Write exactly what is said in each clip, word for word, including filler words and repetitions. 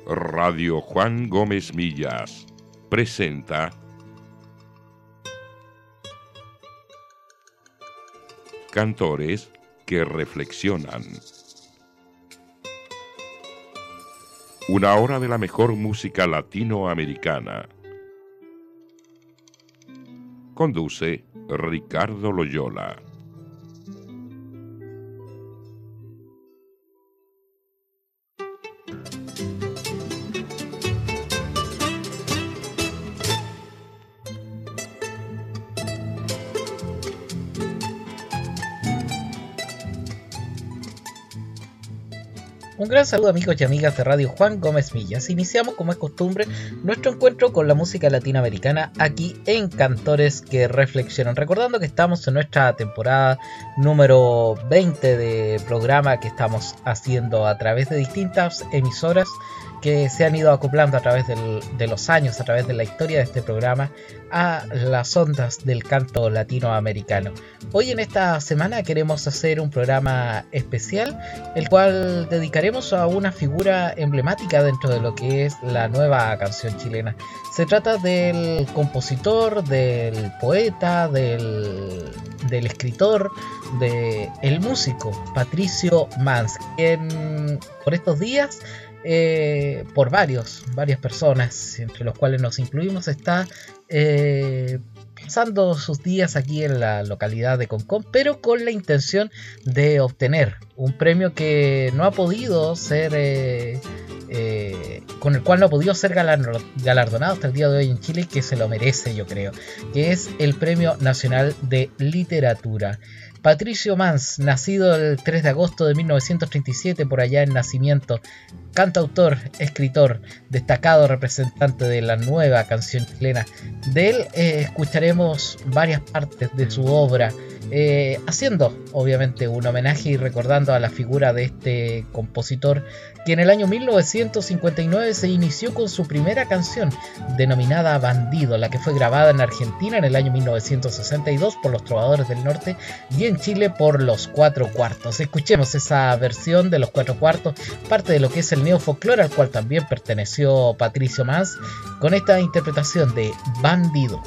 Radio Juan Gómez Millas presenta Cantores que reflexionan. Una hora de la mejor música latinoamericana. Conduce Ricardo Loyola. Un gran saludo amigos y amigas de Radio Juan Gómez Millas. Iniciamos como es costumbre nuestro encuentro con la música latinoamericana aquí en Cantores que Reflexionan. Recordando que estamos en nuestra temporada número veinte de programa que estamos haciendo a través de distintas emisoras que se han ido acoplando a través del, de los años, a través de la historia de este programa, a las ondas del canto latinoamericano. Hoy en esta semana queremos hacer un programa especial, el cual dedicaremos a una figura emblemática dentro de lo que es la nueva canción chilena. Se trata del compositor, del poeta, del, del escritor, del músico Patricio Mans, quien por estos días, Eh, por varios, varias personas, entre los cuales nos incluimos, está eh, pasando sus días aquí en la localidad de Concón, pero con la intención de obtener un premio que no ha podido ser, eh, eh, con el cual no ha podido ser galardonado hasta el día de hoy en Chile, que se lo merece, yo creo, que es el Premio Nacional de Literatura. Patricio Mans, nacido el tres de agosto de mil novecientos treinta y siete por allá en Nacimiento, cantautor, escritor, destacado representante de la nueva canción chilena. De él eh, escucharemos varias partes de su obra, eh, haciendo obviamente un homenaje y recordando a la figura de este compositor que en el año mil novecientos cincuenta y nueve se inició con su primera canción denominada Bandido, la que fue grabada en Argentina en el año mil novecientos sesenta y dos por los Trovadores del Norte y en Chile por los Cuatro Cuartos. Escuchemos esa versión de los Cuatro Cuartos, parte de lo que es el neofolclore al cual también perteneció Patricio Mans, con esta interpretación de Bandido.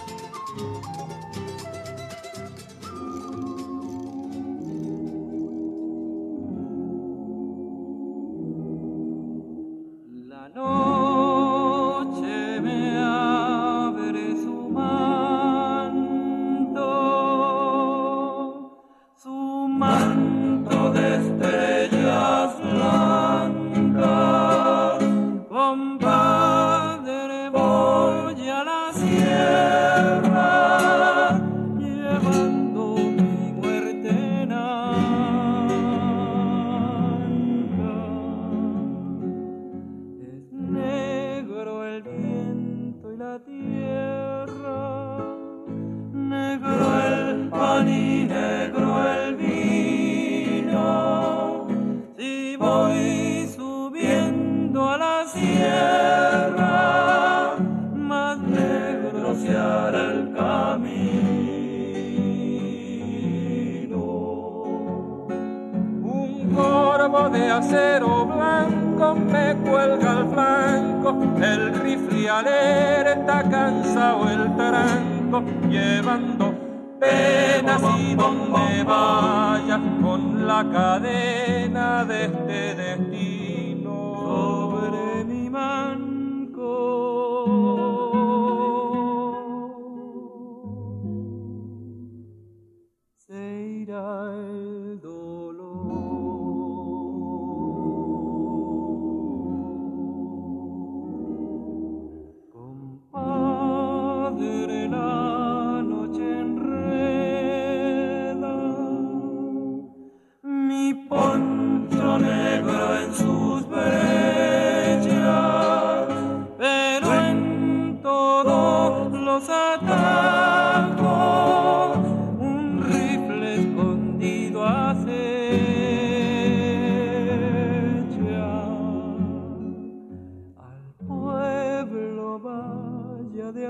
De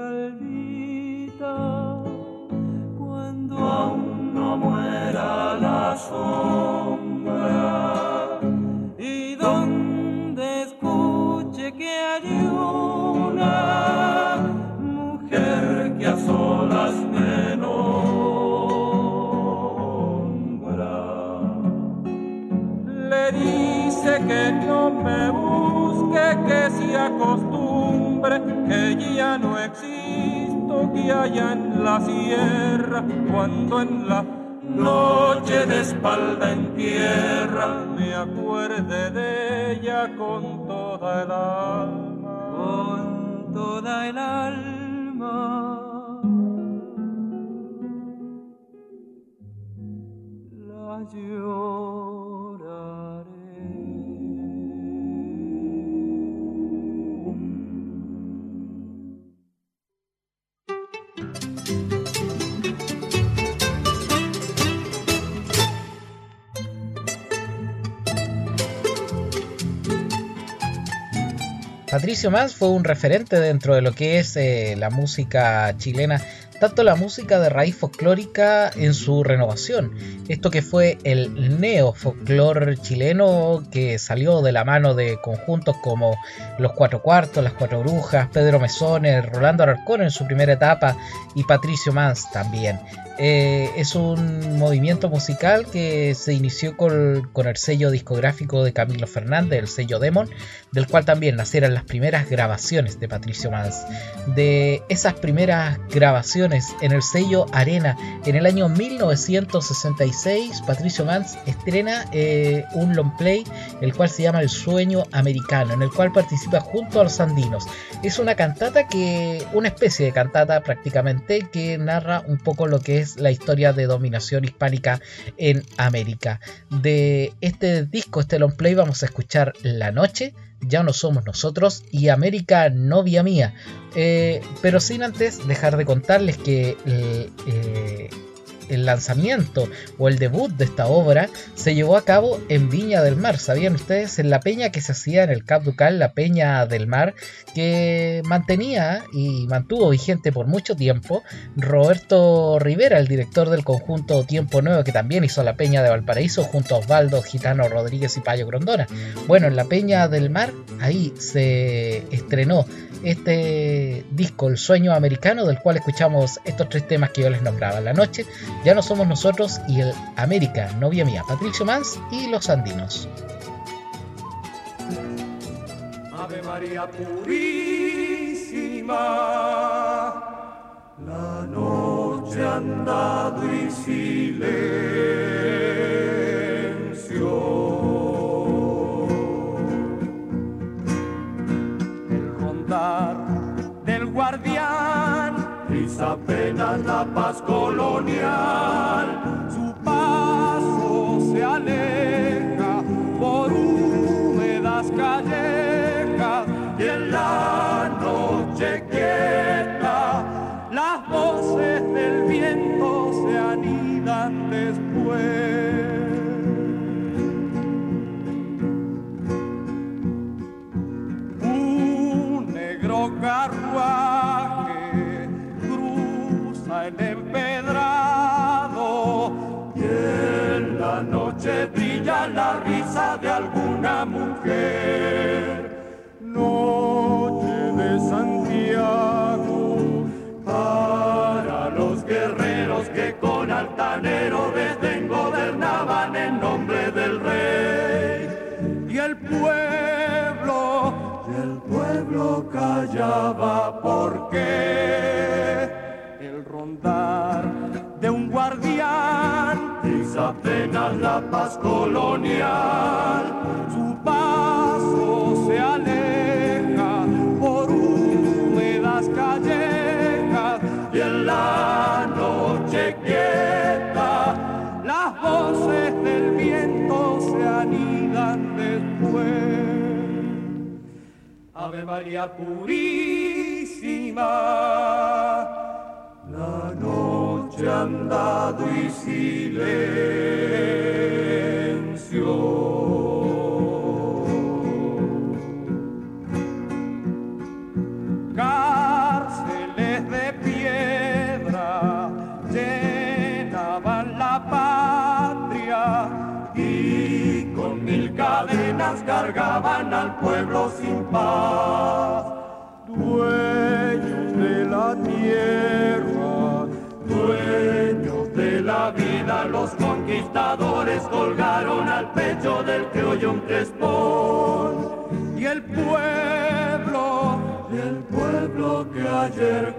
Albita, cuando aún no muera la sombra y donde escuche que costumbre, que ya no existo, que allá en la sierra, cuando en la noche de espalda en tierra me acuerde de ella con toda el alma, con toda el alma. La lloraré. Patricio Mans fue un referente dentro de lo que es eh, la música chilena, tanto la música de raíz folclórica en su renovación, esto que fue el neo-folclor chileno que salió de la mano de conjuntos como Los Cuatro Cuartos, Las Cuatro Brujas, Pedro Mesones, Rolando Alarcón en su primera etapa y Patricio Mans también. Eh, es un movimiento musical que se inició con, con el sello discográfico de Camilo Fernández, el sello Demon, del cual también nacieron las primeras grabaciones de Patricio Mans. De esas primeras grabaciones en el sello Arena, en el año mil novecientos sesenta y seis, Patricio Mans estrena eh, un long play, el cual se llama El Sueño Americano, en el cual participa junto a los Andinos. Es una cantata que, una especie de cantata prácticamente, que narra un poco lo que es la historia de dominación hispánica en América. De este disco, este long play, vamos a escuchar La Noche, Ya no somos nosotros y América novia mía, eh, pero sin antes dejar de contarles que eh, eh, el lanzamiento o el debut de esta obra se llevó a cabo en Viña del Mar. ¿Sabían ustedes? En la peña que se hacía en el Cap Ducal, la Peña del Mar, que mantenía y mantuvo vigente por mucho tiempo Roberto Rivera, el director del conjunto Tiempo Nuevo, que también hizo la Peña de Valparaíso junto a Osvaldo Gitano Rodríguez y Payo Grondona. Bueno, en la Peña del Mar, ahí se estrenó este disco, El Sueño Americano, del cual escuchamos estos tres temas que yo les nombraba: La Noche, Ya no somos nosotros y el América novia mía, Patricio Mans y Los Andinos. Ave María purísima, la noche ha andado y silencio. El rondar del guardián brisa apenas la paz colonial, su paso se aleja por húmedas callejas y en la noche quieta las voces del viento se anidan después. Un negro carruaje cruza el empedrado y en la noche brilla la risa de alguna mujer. Noche de Santiago para los guerreros que con altanero desdén gobernaban en nombre del rey. Y el pueblo, y el pueblo callaba porque el rondar de un guardián es apenas la paz colonial. Su paso se aleja por húmedas callejas y en la noche quieta las voces del viento se anidan después. Ave María purísima, la noche ha andado y silencio. Cárceles de piedra llenaban la patria y con mil cadenas cargaban al pueblo sin paz. Dueños de la tierra, dueños de la vida, los conquistadores colgaron al pecho del criollo un crespón y el pueblo ayer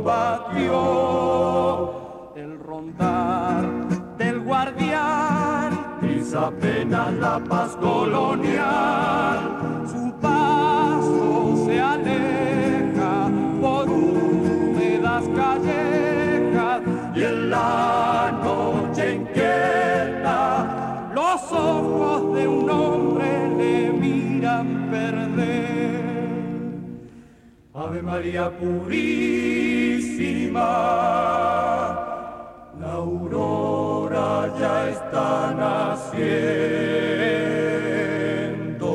combatió. El rondar del guardián pisa apenas la paz colonial. Su paso se aleja por húmedas callejas y en la noche inquieta los ojos de un hombre le miran perder. Ave María Purísima, la aurora ya está naciendo.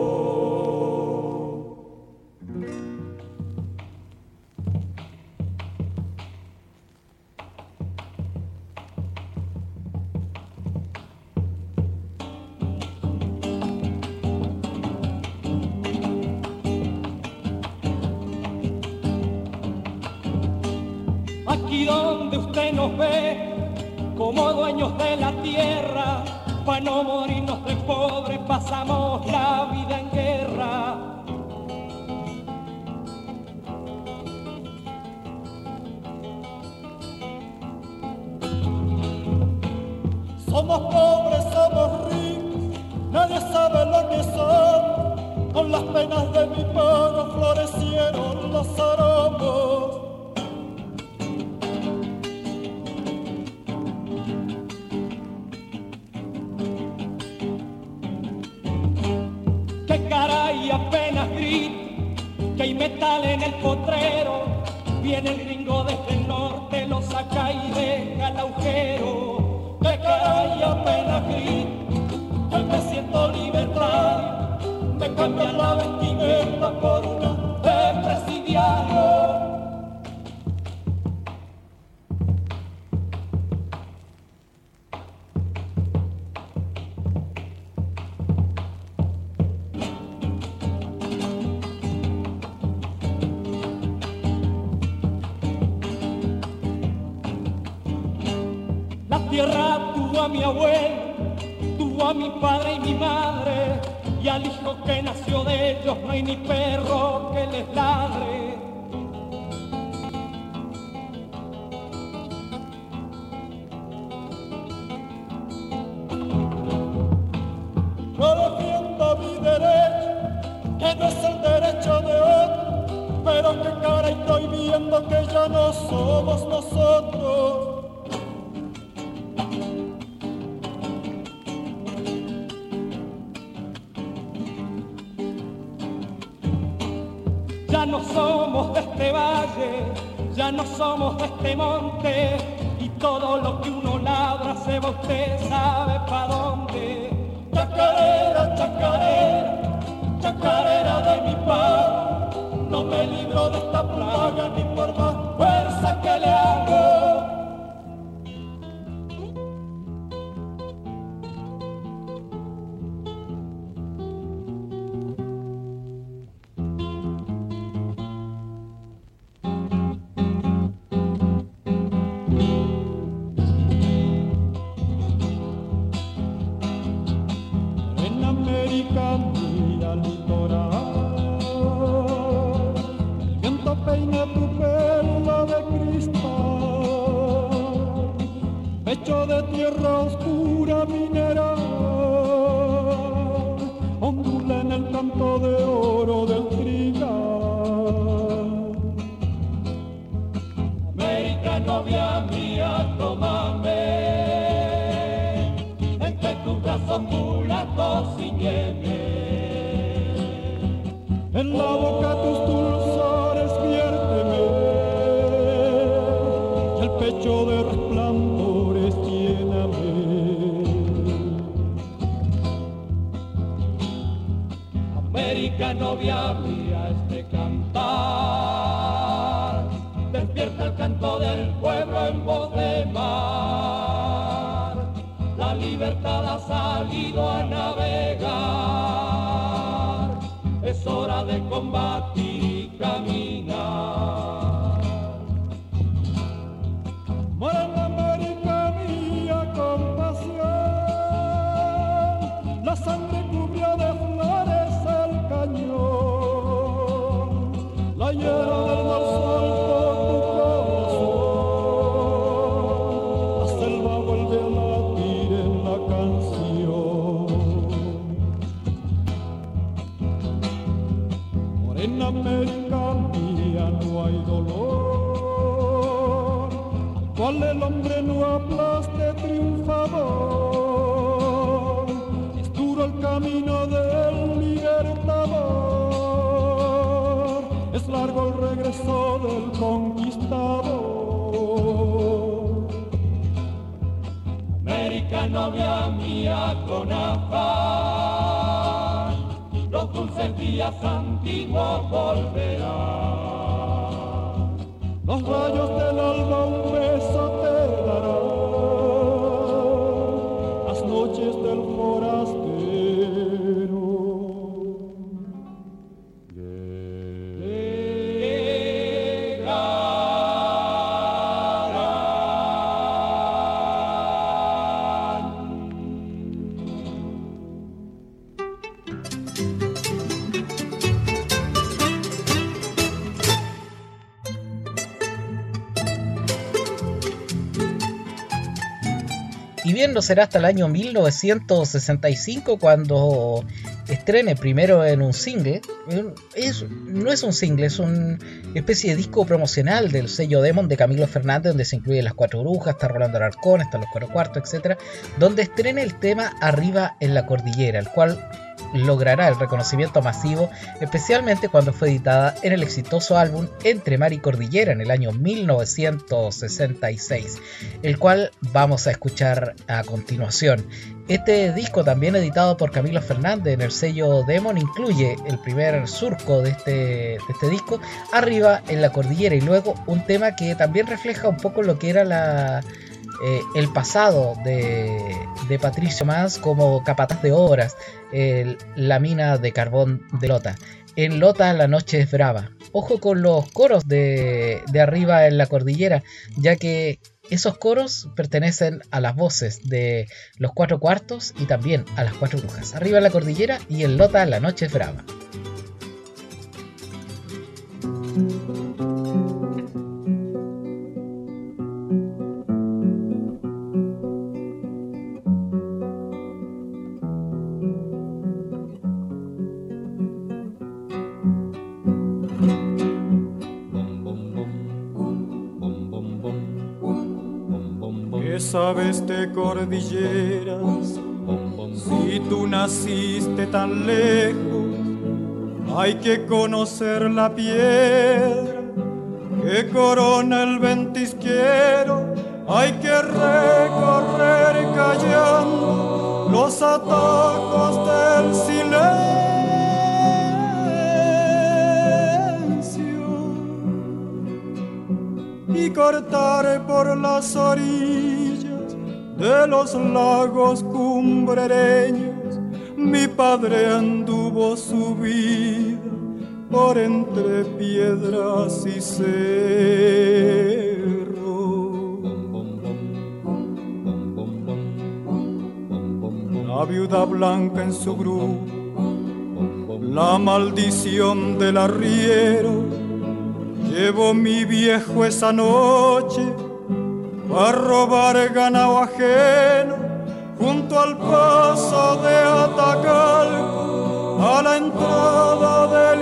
Aquí donde usted nos ve como dueños de la tierra, para no morirnos de pobre pasamos la vida en guerra. Somos pobres, somos ricos, nadie sabe lo que son. Con las penas de mi pueblo florecieron los aromos. Caray, apenas grito que hay metal en el potrero. Viene el gringo desde el norte, lo saca y deja el agujero. Que caray, apenas grito que me siento libertad. Me cambian la vestimenta por una de presidiario. Tierra tuvo a mi abuelo, tuvo a mi padre y mi madre, y al hijo que nació de ellos no hay ni perro que les ladre. No defiendo mi derecho, que no es el derecho de otro, pero que caray estoy viendo que ya no somos nosotros. Ya no somos de este valle, ya no somos de este monte, y todo lo que uno labra se va usted sabe pa' dónde. Chacarera, chacarera, chacarera de mi padre, no me libro de esta plaga ni por más fuerza que le hago. En la boca tus dulzores viérteme, y el pecho de resplandores lléname. América, novia mía, este cantar despierta el canto del pueblo en voz de mar. La libertad ha salido a navegar, es hora de combatir y caminar. Morena América mía con pasión, la sangre cubrió de flores el cañón, la hierba del sol América, novia mía, con afán, los dulces días antiguos volverán. Los rayos del alba un beso te darán, las noches del forastero. Y bien, no será hasta el año mil novecientos sesenta y cinco cuando estrene primero en un single. Es, no es un single, es una especie de disco promocional del sello Demon de Camilo Fernández, donde se incluyen Las Cuatro Brujas, está Rolando Alarcón, están Los Cuatro Cuartos, etcétera, donde estrena el tema Arriba en la Cordillera, el cual logrará el reconocimiento masivo, especialmente cuando fue editada en el exitoso álbum Entre Mar y Cordillera en el año mil novecientos sesenta y seis, el cual vamos a escuchar a continuación. Este disco, también editado por Camilo Fernández en el sello Demon, incluye el primer surco de este, de este disco, Arriba en la Cordillera, y luego un tema que también refleja un poco lo que era la... Eh, el pasado de, de Patricio Mans como capataz de obras, el, la mina de carbón de Lota. En Lota la noche es brava. Ojo con los coros de, de Arriba en la Cordillera, ya que esos coros pertenecen a las voces de Los Cuatro Cuartos y también a Las Cuatro Brujas. Arriba en la Cordillera y en Lota la noche es brava. Sabes de cordilleras, si tú naciste tan lejos, hay que conocer la piedra que corona el ventisquero, hay que recorrer callando los atajos del silencio y cortar por las orillas de los lagos cumbrereños. Mi padre anduvo su vida por entre piedras y cerros. La viuda blanca en su grupo, la maldición del arriero, llevó mi viejo esa noche a robar ganado ajeno junto al paso de Atacalco a la entrada del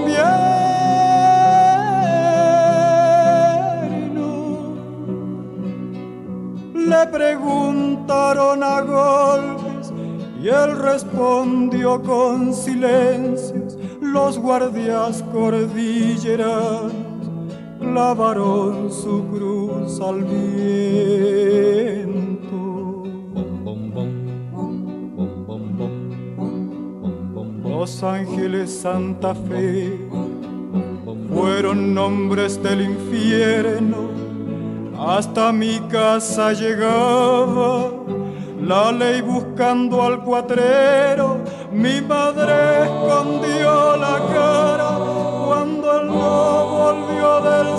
invierno. Le preguntaron a golpes y él respondió con silencios. Los guardias cordilleranos clavaron su cruz al viento. Los Ángeles, Santa Fe fueron nombres del infierno. Hasta mi casa llegaba la ley buscando al cuatrero. Mi madre escondió la cara cuando él no volvió del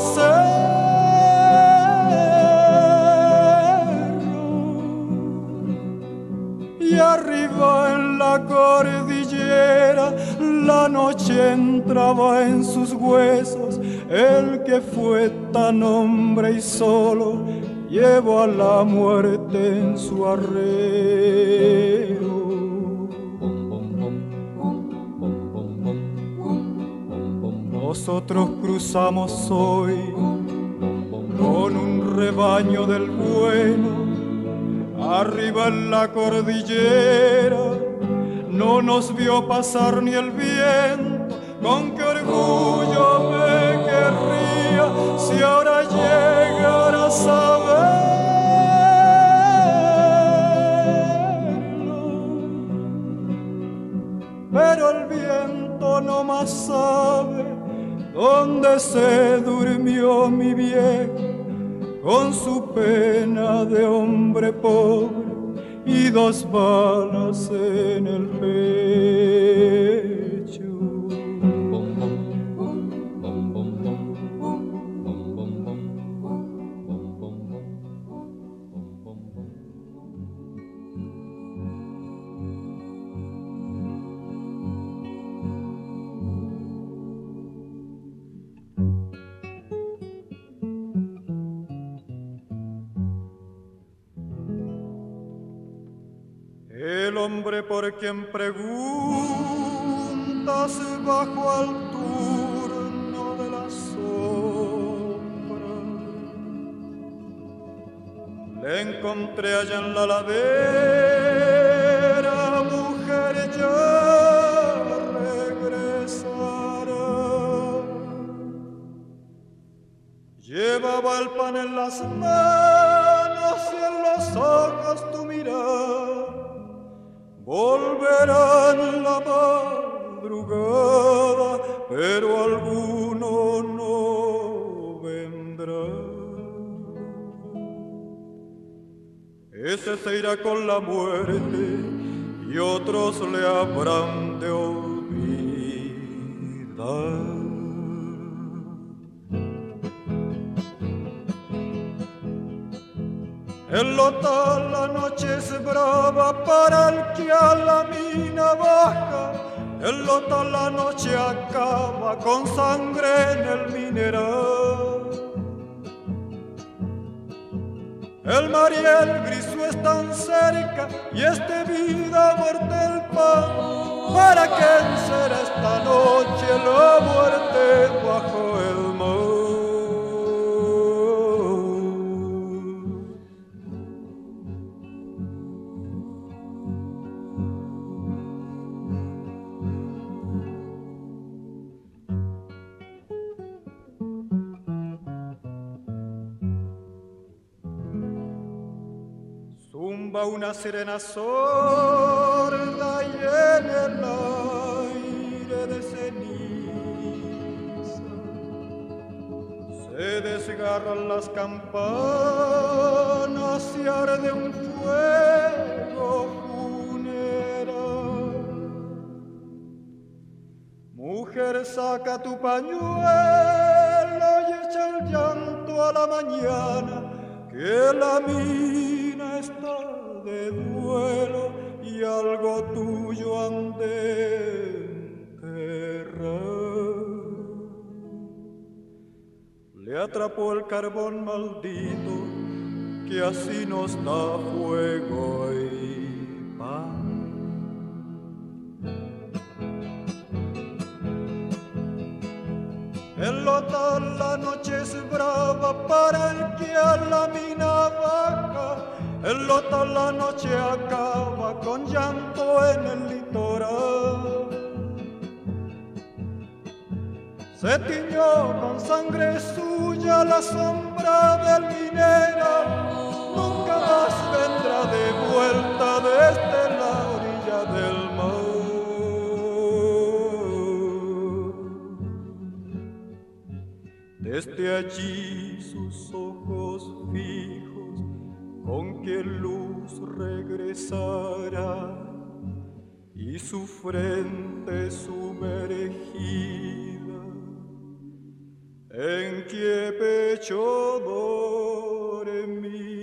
cerro. Y arriba en la cordillera la noche entraba en sus huesos. El que fue tan hombre y solo llevó a la muerte en su arreo. Nosotros cruzamos hoy con un rebaño del bueno, arriba en la cordillera. No nos vio pasar ni el viento, con qué orgullo me querría si ahora llegara a saber. no sabe dónde se durmió mi viejo con su pena de hombre pobre y dos balas en el pecho. El hombre por quien preguntas bajo al turno de la sombra, le encontré allá en la ladera, mujer ya regresará. Llevaba el pan en las manos y en los ojos tu mirada. Volverán la madrugada, pero alguno no vendrá. Ese se irá con la muerte y otros le habrán de olvidar. En Lota la noche es brava para el que a la mina baja. En Lota la noche acaba con sangre en el mineral. El mar y el grisú están cerca y es de vida muerte el pan. ¿Para quién será esta noche la muerte bajo el mar? Una sirena sorda y en el aire de ceniza se desgarran las campanas y arde un fuego funeral. Mujer, saca tu pañuelo y echa el llanto a la mañana, que la mina está de duelo y algo tuyo han de enterrar. Le atrapó el carbón maldito que así nos da fuego y pan. En Lota la noche es brava para el que a la mina baja. En Lota la noche acaba con llanto en el litoral. Se tiñó con sangre suya la sombra del minero. Nunca más vendrá de vuelta desde la orilla del mar. Desde allí sus ojos fijos, con qué luz regresará, y su frente sumergida, en qué pecho dormirá.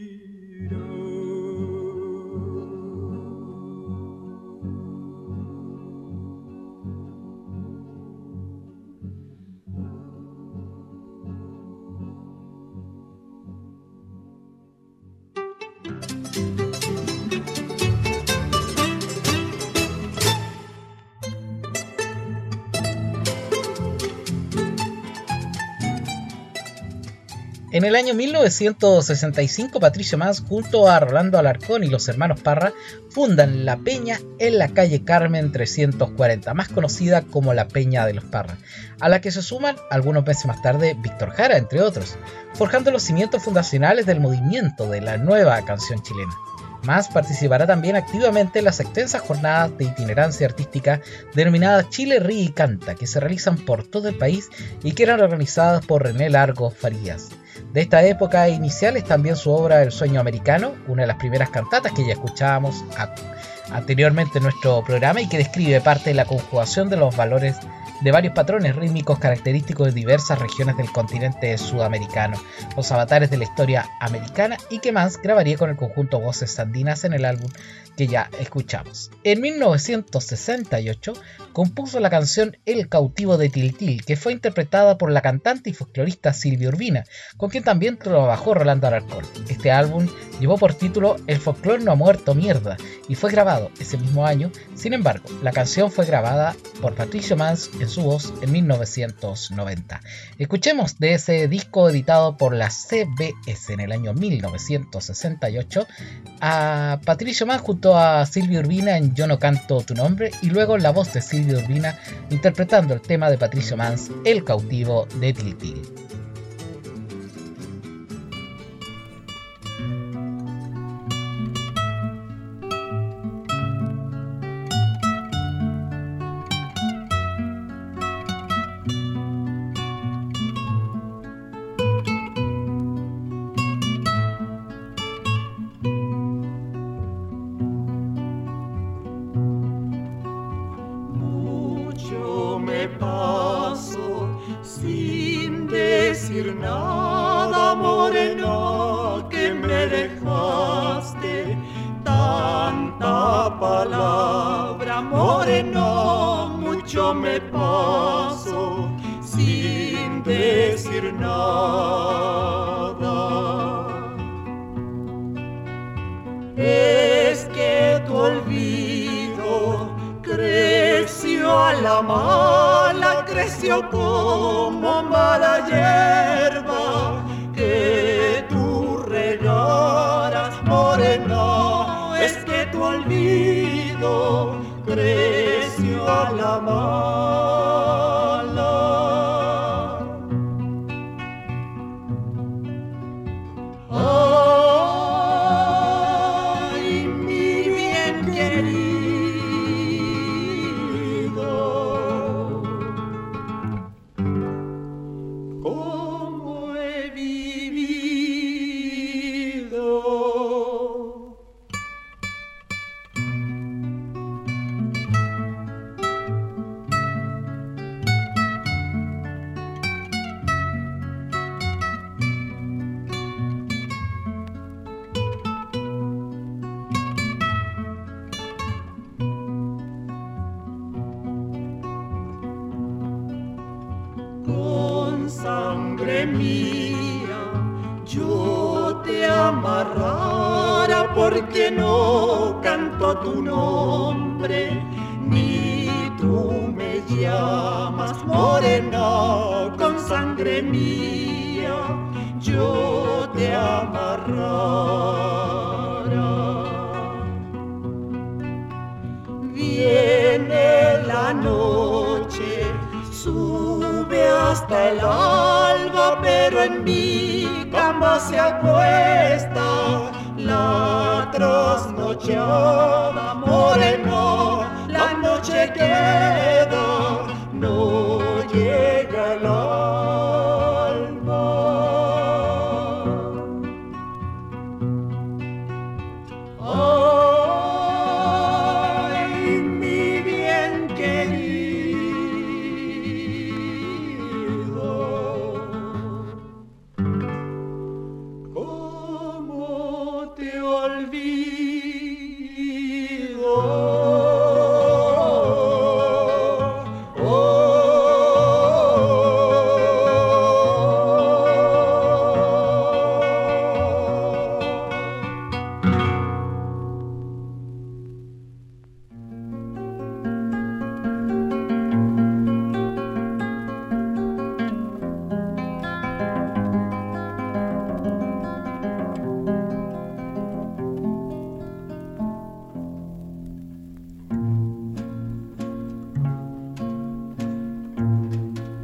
En el año mil novecientos sesenta y cinco, Patricio Más, junto a Rolando Alarcón y los hermanos Parra, fundan La Peña en la calle Carmen trescientos cuarenta, más conocida como la Peña de los Parra, a la que se suman algunos meses más tarde Víctor Jara, entre otros, forjando los cimientos fundacionales del movimiento de la nueva canción chilena. Más participará también activamente en las extensas jornadas de itinerancia artística denominadas Chile Ríe y Canta, que se realizan por todo el país y que eran organizadas por René Largo Farías. De esta época inicial es también su obra El Sueño Americano, una de las primeras cantatas que ya escuchábamos a, anteriormente en nuestro programa y que describe parte de la conjugación de los valores de varios patrones rítmicos característicos de diversas regiones del continente sudamericano, los avatares de la historia americana, y que más grabaría con el conjunto Voces Andinas en el álbum que ya escuchamos. En mil novecientos sesenta y ocho compuso la canción El cautivo de Tiltil, que fue interpretada por la cantante y folclorista Silvia Urbina, con quien también trabajó Rolando Alarcón. Este álbum llevó por título El folclor no ha muerto mierda y fue grabado ese mismo año. Sin embargo, la canción fue grabada por Patricio Mans en su voz en mil novecientos noventa. Escuchemos de ese disco editado por la C B S en el año mil novecientos sesenta y ocho a Patricio Mans junto a Silvia Urbina en Yo no canto tu nombre, y luego la voz de Silvia Urbina interpretando el tema de Patricio Mans, El cautivo de Tiltil.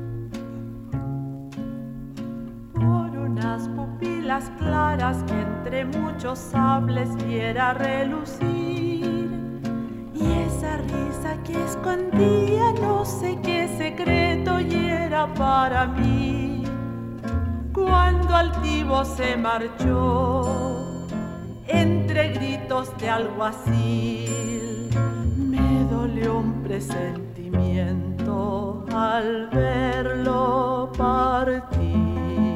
Claras que entre entre muchos sables viera relucir, y esa risa que escondía no sé qué secreto y era para mí. Cuando altivo se marchó, entre gritos de alguacil, me dolió un presentimiento al verlo partir.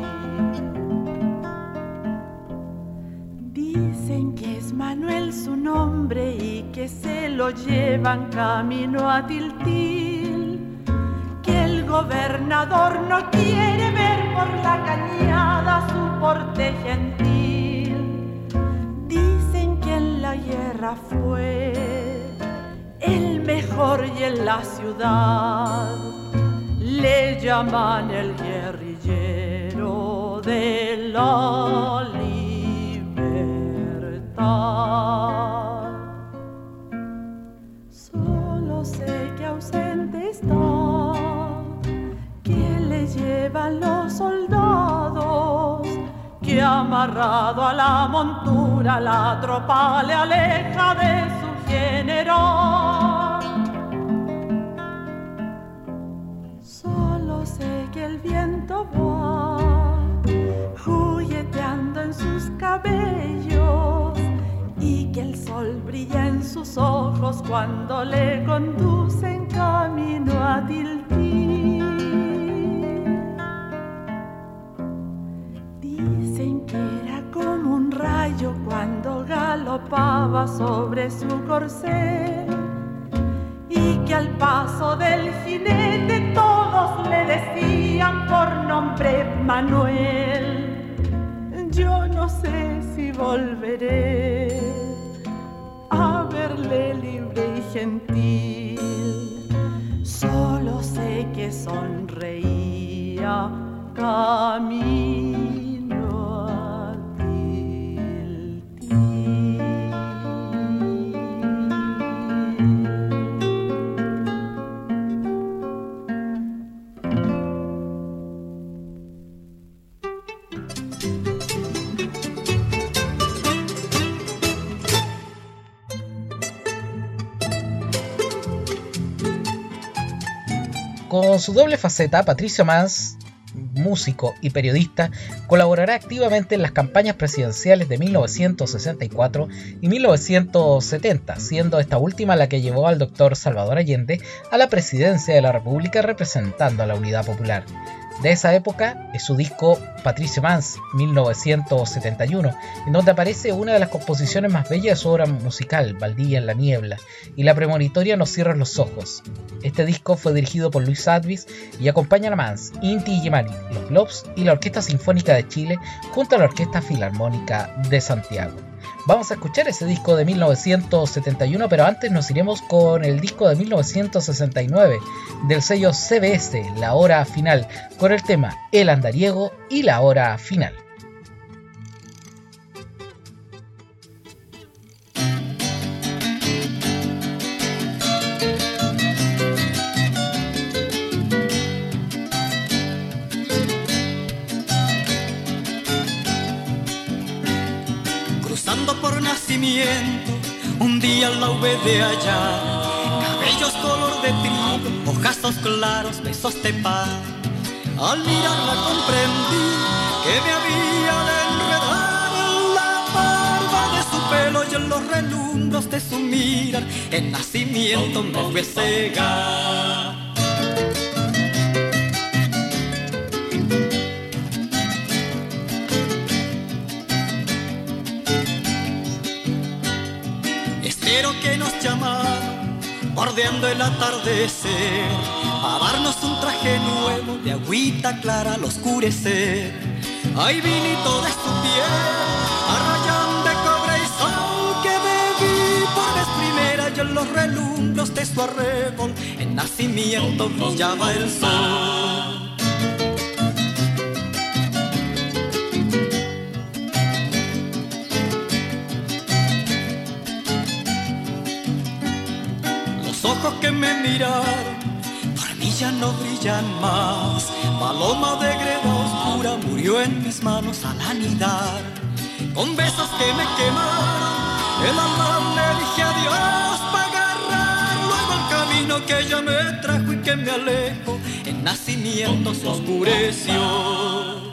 Dicen que es Manuel su nombre y que se lo llevan camino a Tiltil, que el gobernador no quiere ver por la cañada su porte gentil. Dicen que en la guerra fue el mejor y en la ciudad le llaman el guerrillero de la libertad. Solo sé que ausente está, que le llevan los soldados, que amarrado a la montura la tropa le aleja de su general. Solo sé que el viento va jugueteando en sus cabellos y que el sol brilla en sus ojos cuando le conducen camino a Tiltil. Dicen que era como un rayo cuando galopaba sobre su corcel, y que al paso del jinete todos le decían por nombre Manuel. Yo no sé si volveré a verle libre y gentil, solo sé que sonreía camino a Tiltil. Con su doble faceta, Patricio Mans, músico y periodista, colaborará activamente en las campañas presidenciales de mil novecientos sesenta y cuatro y mil novecientos setenta, siendo esta última la que llevó al doctor Salvador Allende a la presidencia de la República representando a la Unidad Popular. De esa época es su disco Patricio Mans, mil novecientos setenta y uno, en donde aparece una de las composiciones más bellas de su obra musical, Valdivia en la niebla, y la premonitoria No cierres los ojos. Este disco fue dirigido por Luis Advis y acompañan a Mans, Inti Illimani, los Globs y la Orquesta Sinfónica de Chile junto a la Orquesta Filarmónica de Santiago. Vamos a escuchar ese disco de mil novecientos setenta y uno, pero antes nos iremos con el disco de mil novecientos sesenta y nueve del sello C B S, La Hora Final, con el tema El Andariego y La Hora Final. Por nacimiento, un día la hube de allá, cabellos color de trigo, ojazos claros, besos de paz. Al mirarla comprendí que me había de enredar en la barba de su pelo y en los relumbros de su mirar. El nacimiento me fue cegar. Que nos llamaron bordeando el atardecer a darnos un traje nuevo de agüita clara al oscurecer. Ay, vinito de su piel, arrayán de cobre y sal que bebí por vez primera, y en los relumbros de su arrebol en nacimiento brillaba el sol. Ojos que me miraron, por mí ya no brillan más. Paloma de greda oscura murió en mis manos al anidar. con besos que me quemaron. El alma le dije adiós para agarrar luego el camino que ella me trajo y que me alejo. El nacimiento se oscureció.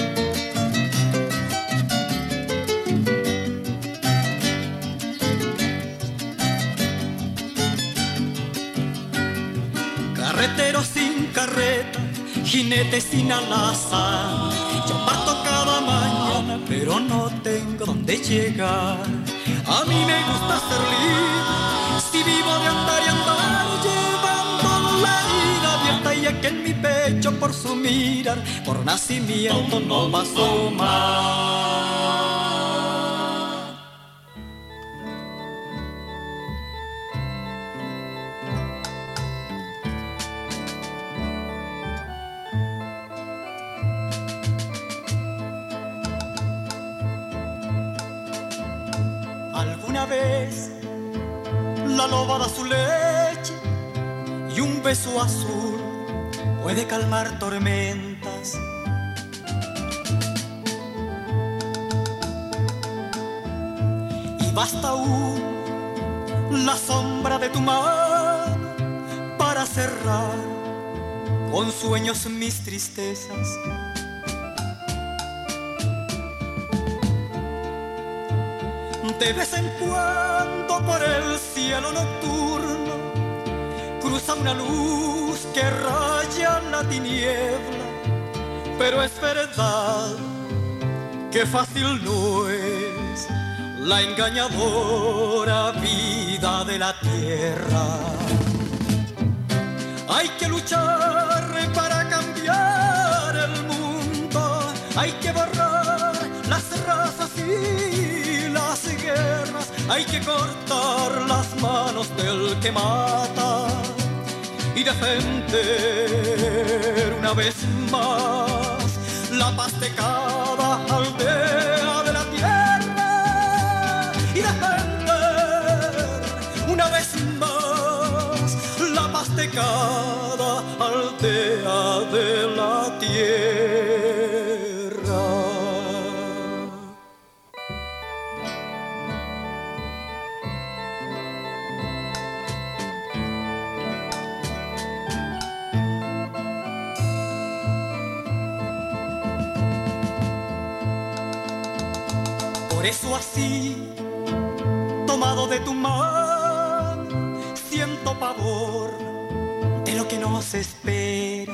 Carretero sin carreta, jinete sin alazán. Yo parto cada mañana, pero no tengo dónde llegar. A mí me gusta ser libre, si vivo de andar y andar, llevando la vida abierta y aquí en mi pecho por su mirar, por nacimiento no pasó más. Alguna vez la loba da su leche y un beso azul puede calmar tormentas. Y basta aún la sombra de tu mano para cerrar con sueños mis tristezas. De vez en cuando por el cielo nocturno cruza una luz que raya la tiniebla, pero es verdad que fácil no es la engañadora vida de la tierra. Hay que luchar para cambiar el mundo, hay que borrar las razas y las guerras, hay que cortar las manos del que mata y defender una vez más la paz de cada aldea de la tierra y defender una vez más la paz de cada aldea de la tierra. Por eso así, tomado de tu mano, siento pavor de lo que nos espera.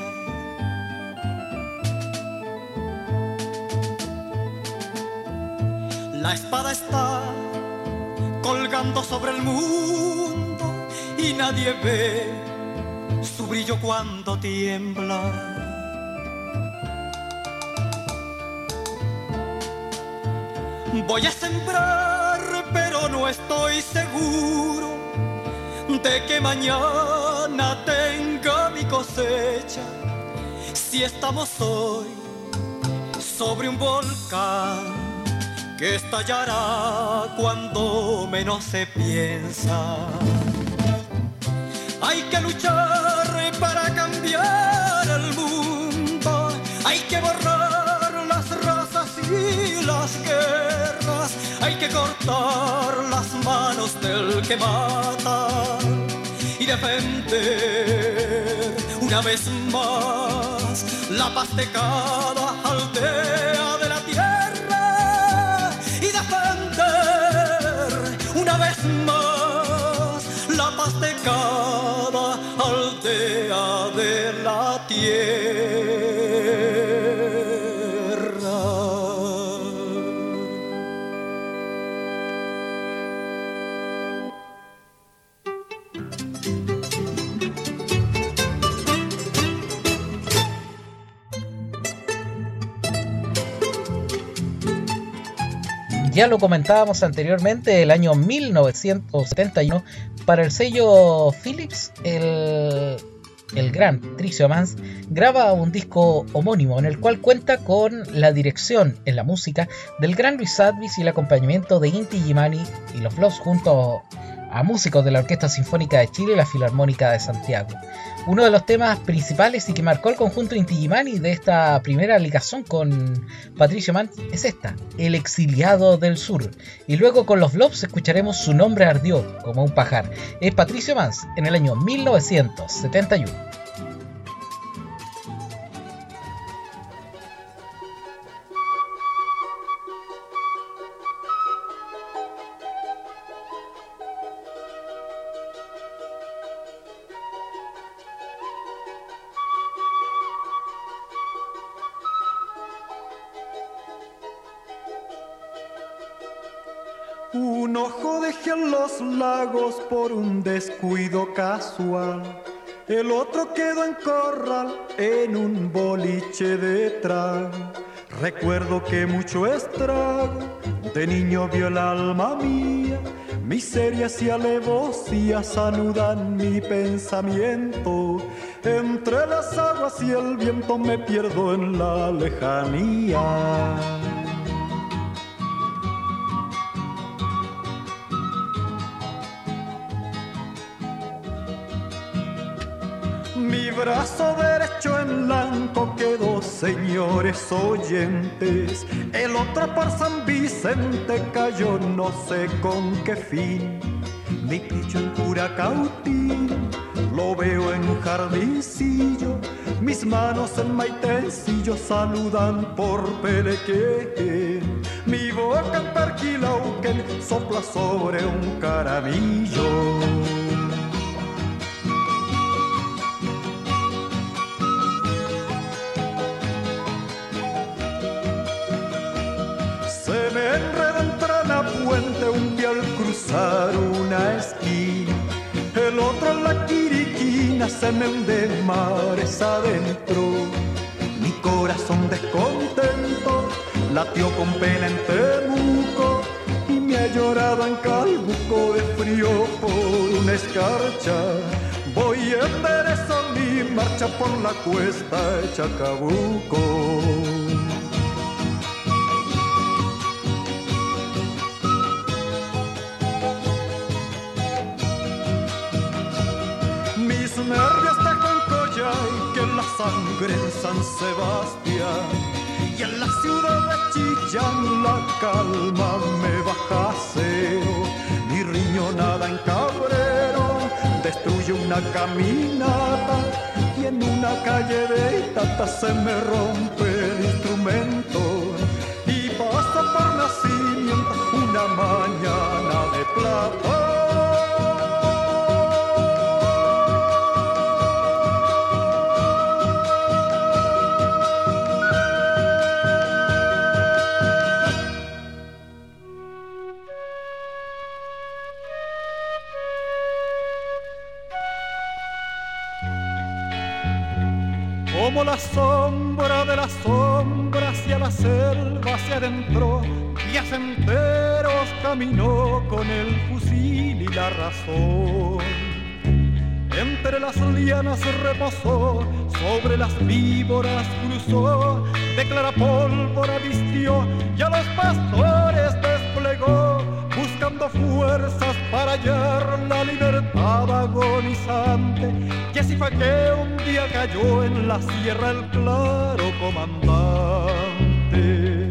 La espada está colgando sobre el mundo y nadie ve su brillo cuando tiembla. Voy a sembrar, pero no estoy seguro de que mañana tenga mi cosecha. Si estamos hoy sobre un volcán que estallará cuando menos se piensa. Hay que luchar para cambiar el mundo, hay que borrar las razas y las guerras, hay que cortar las manos del que mata y defender una vez más la paz de cada aldea de la tierra y defender una vez más la paz de cada aldea de la tierra. Ya lo comentábamos anteriormente, el año mil novecientos setenta y uno, para el sello Philips, el, el gran Tricio Mans graba un disco homónimo en el cual cuenta con la dirección en la música del gran Luis Advis y el acompañamiento de Inti Gimani y los Flops junto a músicos de la Orquesta Sinfónica de Chile y la Filarmónica de Santiago. Uno de los temas principales y que marcó el conjunto Inti Illimani de esta primera ligación con Patricio Mans es esta, El Exiliado del Sur. Y luego con los Blobs escucharemos Su Nombre Ardió como un pajar. Es Patricio Mans en el año mil novecientos setenta y uno. Un ojo dejé en los lagos por un descuido casual. El otro quedó en corral en un boliche de trago. Recuerdo que mucho estrago de niño vio el alma mía. Miserias y alevosía saludan mi pensamiento. Entre las aguas y el viento me pierdo en la lejanía. Mi brazo derecho en blanco quedó, señores oyentes. El otro por San Vicente cayó, no sé con qué fin. Mi pecho en Curacautín, lo veo en un jardincillo. Mis manos en Maitencillo saludan por Pelequén. Mi boca en Perquilauquen sopla sobre un caramillo. Se me enreda entre la puente un pie al cruzar una esquina. El otro en la Quiriquina se me hunde mares adentro. Mi corazón descontento latió con pena en Temuco y me ha llorado en Calbuco de frío por una escarcha. Voy en enderezo mi marcha por la cuesta de Chacabuco. Mis nervios de Concoyay, que la sangre en San Sebastián, y en la ciudad de Chillán la calma me baja a cero. Mi riñonada en Cabrero destruye una caminata, y en una calle de Itata se me rompe el instrumento, y pasa por nacimiento una mañana de plata. Como la sombra de las sombras hacia la selva se adentró, días enteros caminó con el fusil y la razón. Entre las lianas reposó, sobre las víboras cruzó, de clara pólvora vistió y a los pastores desplegó, buscando fuerzas para hallar la libertad agonizante. Y así fue que un día cayó en la sierra el claro comandante.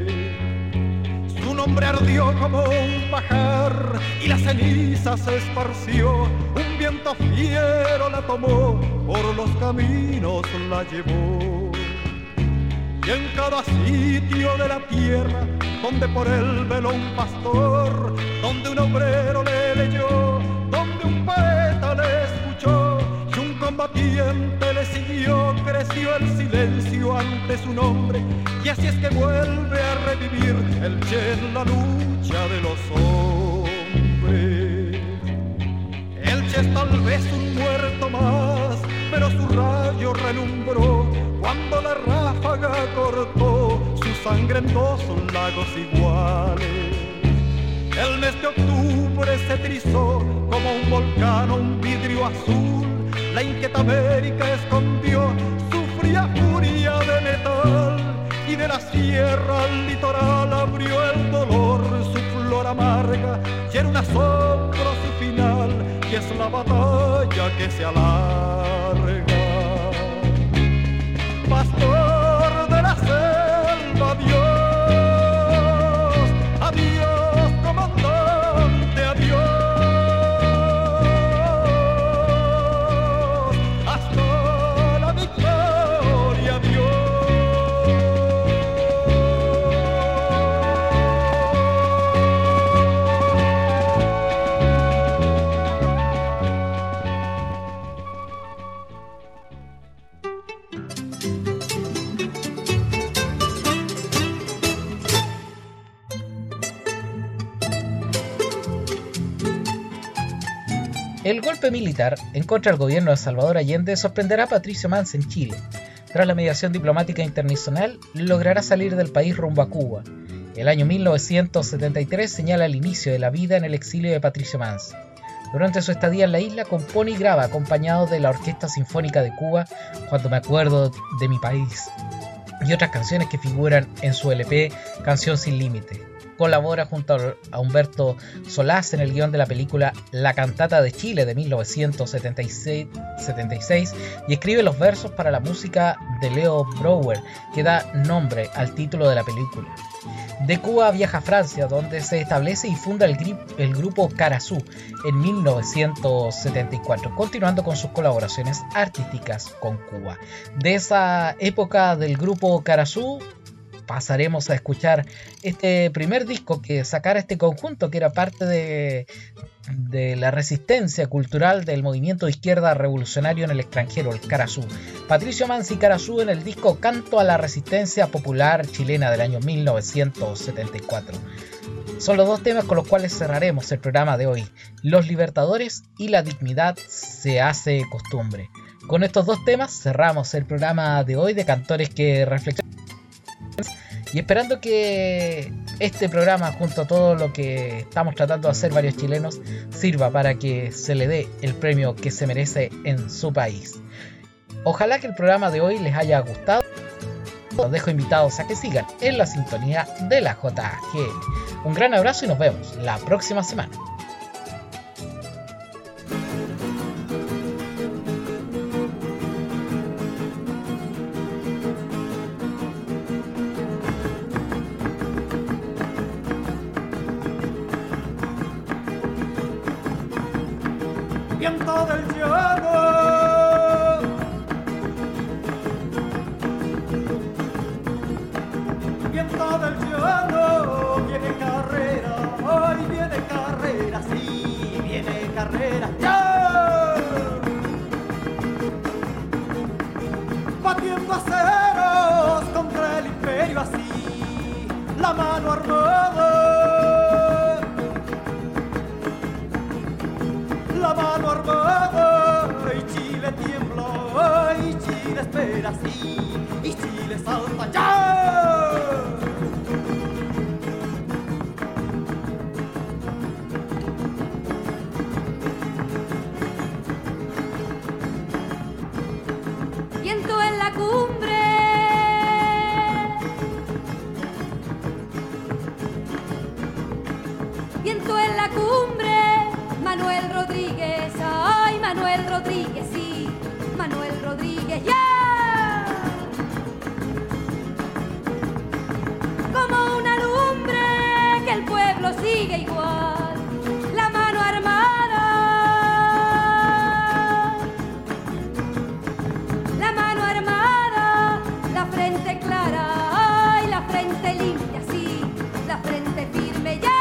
Su nombre ardió como un pajar y la ceniza se esparció. Un viento fiero la tomó, por los caminos la llevó. Y en cada sitio de la tierra, donde por él veló un pastor, donde un obrero le leyó, donde un poeta le escuchó, y un combatiente le siguió, creció el silencio ante su nombre. Y así es que vuelve a revivir el Che en la lucha de los hombres. El Che es tal vez un muerto más, pero su rayo relumbró cuando la ráfaga cortó su sangre en dos lagos iguales. El mes de octubre se trizó como un volcán, un vidrio azul. La inquieta América escondió su fría furia de metal, y de la sierra al litoral abrió el dolor su flor amarga, y era un asombro su final. la batalla que se alarga. Pastor de la selva, adiós, adiós, comandante, adiós, hasta la victoria, adiós. El golpe militar en contra del gobierno de Salvador Allende sorprenderá a Patricio Mans en Chile. Tras la mediación diplomática internacional, logrará salir del país rumbo a Cuba. El año mil novecientos setenta y tres señala el inicio de la vida en el exilio de Patricio Mans. Durante su estadía en la isla, compone y graba acompañado de la Orquesta Sinfónica de Cuba, Cuando me acuerdo de mi país, y otras canciones que figuran en su L P Canción sin Límite. Colabora junto a Humberto Solás en el guión de la película La Cantata de Chile de mil novecientos setenta y seis, setenta y seis y escribe los versos para la música de Leo Brouwer, que da nombre al título de la película. De Cuba viaja a Francia, donde se establece y funda el, grip, el grupo Carazú en mil novecientos setenta y cuatro, continuando con sus colaboraciones artísticas con Cuba. De esa época del grupo Carazú pasaremos a escuchar este primer disco que sacara este conjunto, que era parte de, de la resistencia cultural del movimiento de izquierda revolucionario en el extranjero, el Carazú. Patricio Mans y Carazú en el disco Canto a la Resistencia Popular Chilena del año mil novecientos setenta y cuatro. Son los dos temas con los cuales cerraremos el programa de hoy: Los Libertadores y La Dignidad se hace costumbre. Con estos dos temas cerramos el programa de hoy de Cantores que Reflexionan, y esperando que este programa, junto a todo lo que estamos tratando de hacer varios chilenos, sirva para que se le dé el premio que se merece en su país. Ojalá que el programa de hoy les haya gustado. Los dejo invitados a que sigan en la sintonía de la J G L. Un gran abrazo y nos vemos la próxima semana. Viento del llano, viento del llano, viene carrera, hoy viene carrera, sí, viene carrera, ya. Batiendo aceros contra el imperio, así, la mano armada, la mano armada, y Chile tiembla, y Chile espera, sí, y Chile salta, ya. Viento en la cumbre, viento en la cumbre, Manuel Rodríguez, ay, Manuel Rodríguez, sí, Manuel Rodríguez, ya. Yeah. Como una lumbre que el pueblo sigue igual, la mano armada, la mano armada, la frente clara, ay, la frente limpia, sí, la frente firme, ya.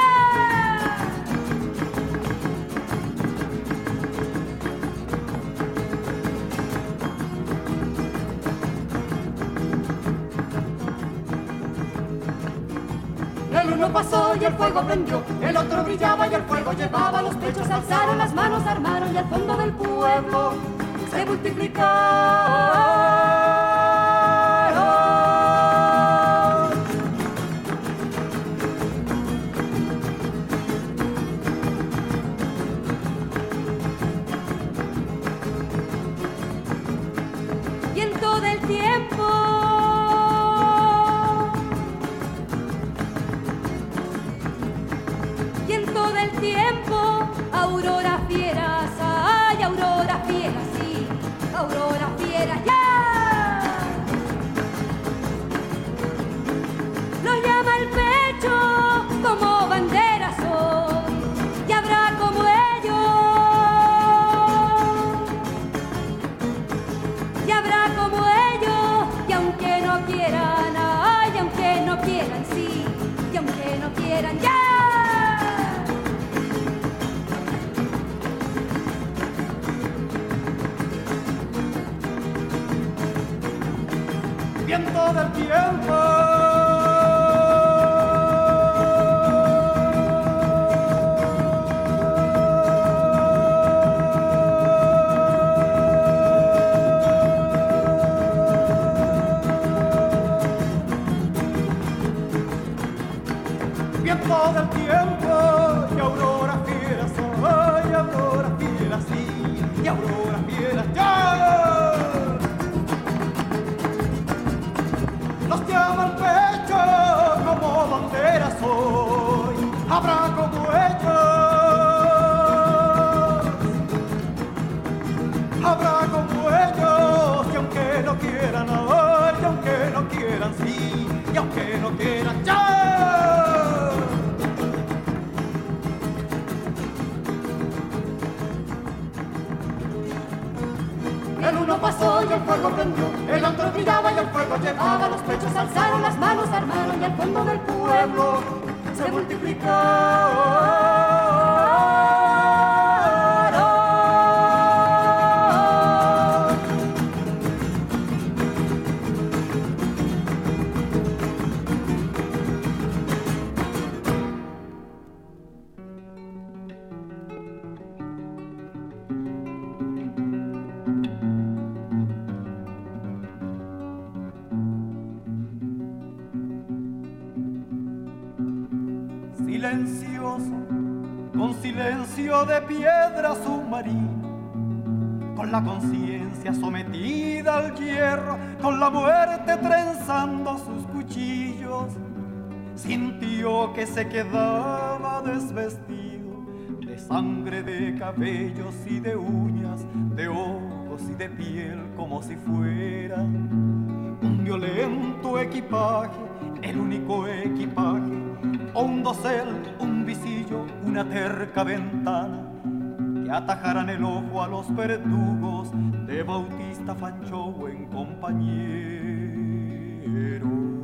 El uno pasó y el fuego prendió, el otro brillaba y el fuego llevaba, los pechos alzaron, las manos armaron y al fondo del pueblo se multiplicaron. Viento del tiempo, viento del tiempo, aurora fieras, viento del tiempo. Viento del tiempo y aurora fiera soy, aurora fiera sí, y aurora fiera ya. Los llama al pecho como bandera soy, habrá como ellos, habrá como ellos, y aunque no quieran hoy, y aunque no quieran sí, y aunque no quieran ya. El uno pasó y el fuego prendió, el otro brillaba y el fuego llevaba, los pechos alzaron, las manos armaron y al fondo del pueblo se multiplicaron. Silencioso, con silencio de piedra submarina, con la conciencia sometida al hierro, con la muerte trenzando sus cuchillos, sintió que se quedaba desvestido de sangre, de cabellos y de uñas, de ojos y de piel, como si fuera un violento equipaje, el único equipaje, o un dosel, un visillo, una terca ventana, que atajaran el ojo a los verdugos de Bautista Fancho en compañero.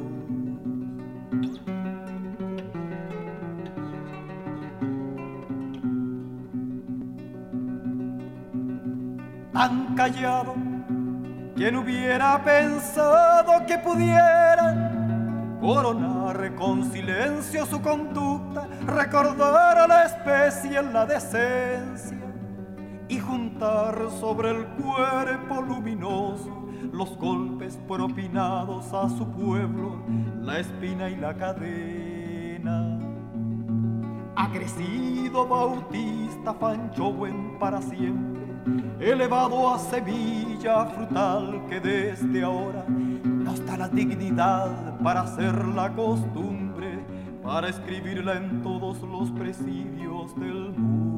Tan callado, ¿quién hubiera pensado que pudiera coronar con silencio su conducta, recordar a la especie en la decencia y juntar sobre el cuerpo luminoso los golpes propinados a su pueblo, la espina y la cadena? Ha crecido Bautista Fanchowen para siempre, elevado a semilla frutal que desde ahora nos da la dignidad para hacer la costumbre, para escribirla en todos los presidios del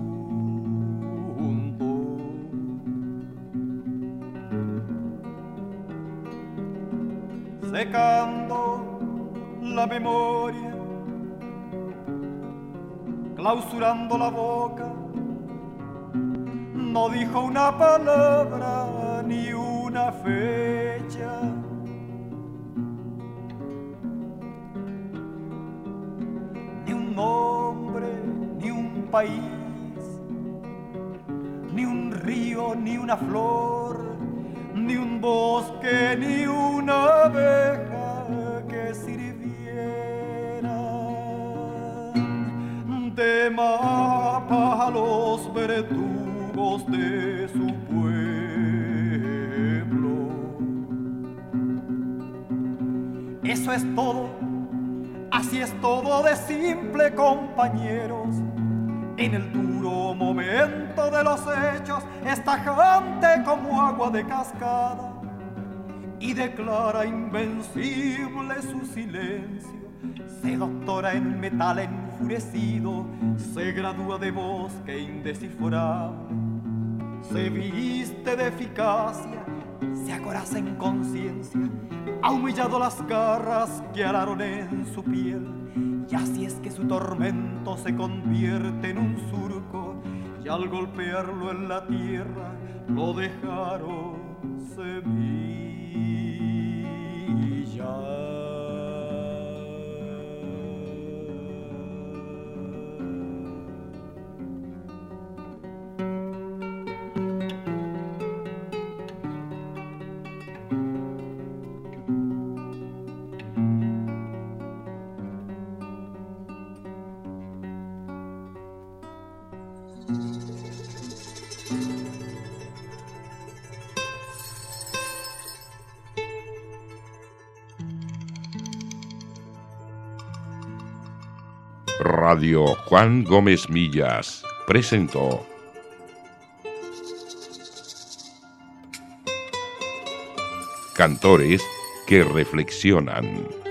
mundo. Secando la memoria, clausurando la boca, no dijo una palabra ni una fecha. Ni un nombre, ni un país, ni un río, ni una flor, ni un bosque, ni una abeja que sirviera de mapa a los verdugos de su pueblo. Eso es todo, así es todo de simple, compañeros. En el duro momento de los hechos es tajante como agua de cascada y declara invencible su silencio. Se doctora en metal enfurecido, se gradúa de bosque indescifrable, se viste de eficacia, se acoraza en conciencia, ha humillado las garras que araron en su piel, y así es que su tormento se convierte en un surco, y al golpearlo en la tierra lo dejaron semilla. Radio Juan Gómez Millas presentó Cantores que reflexionan.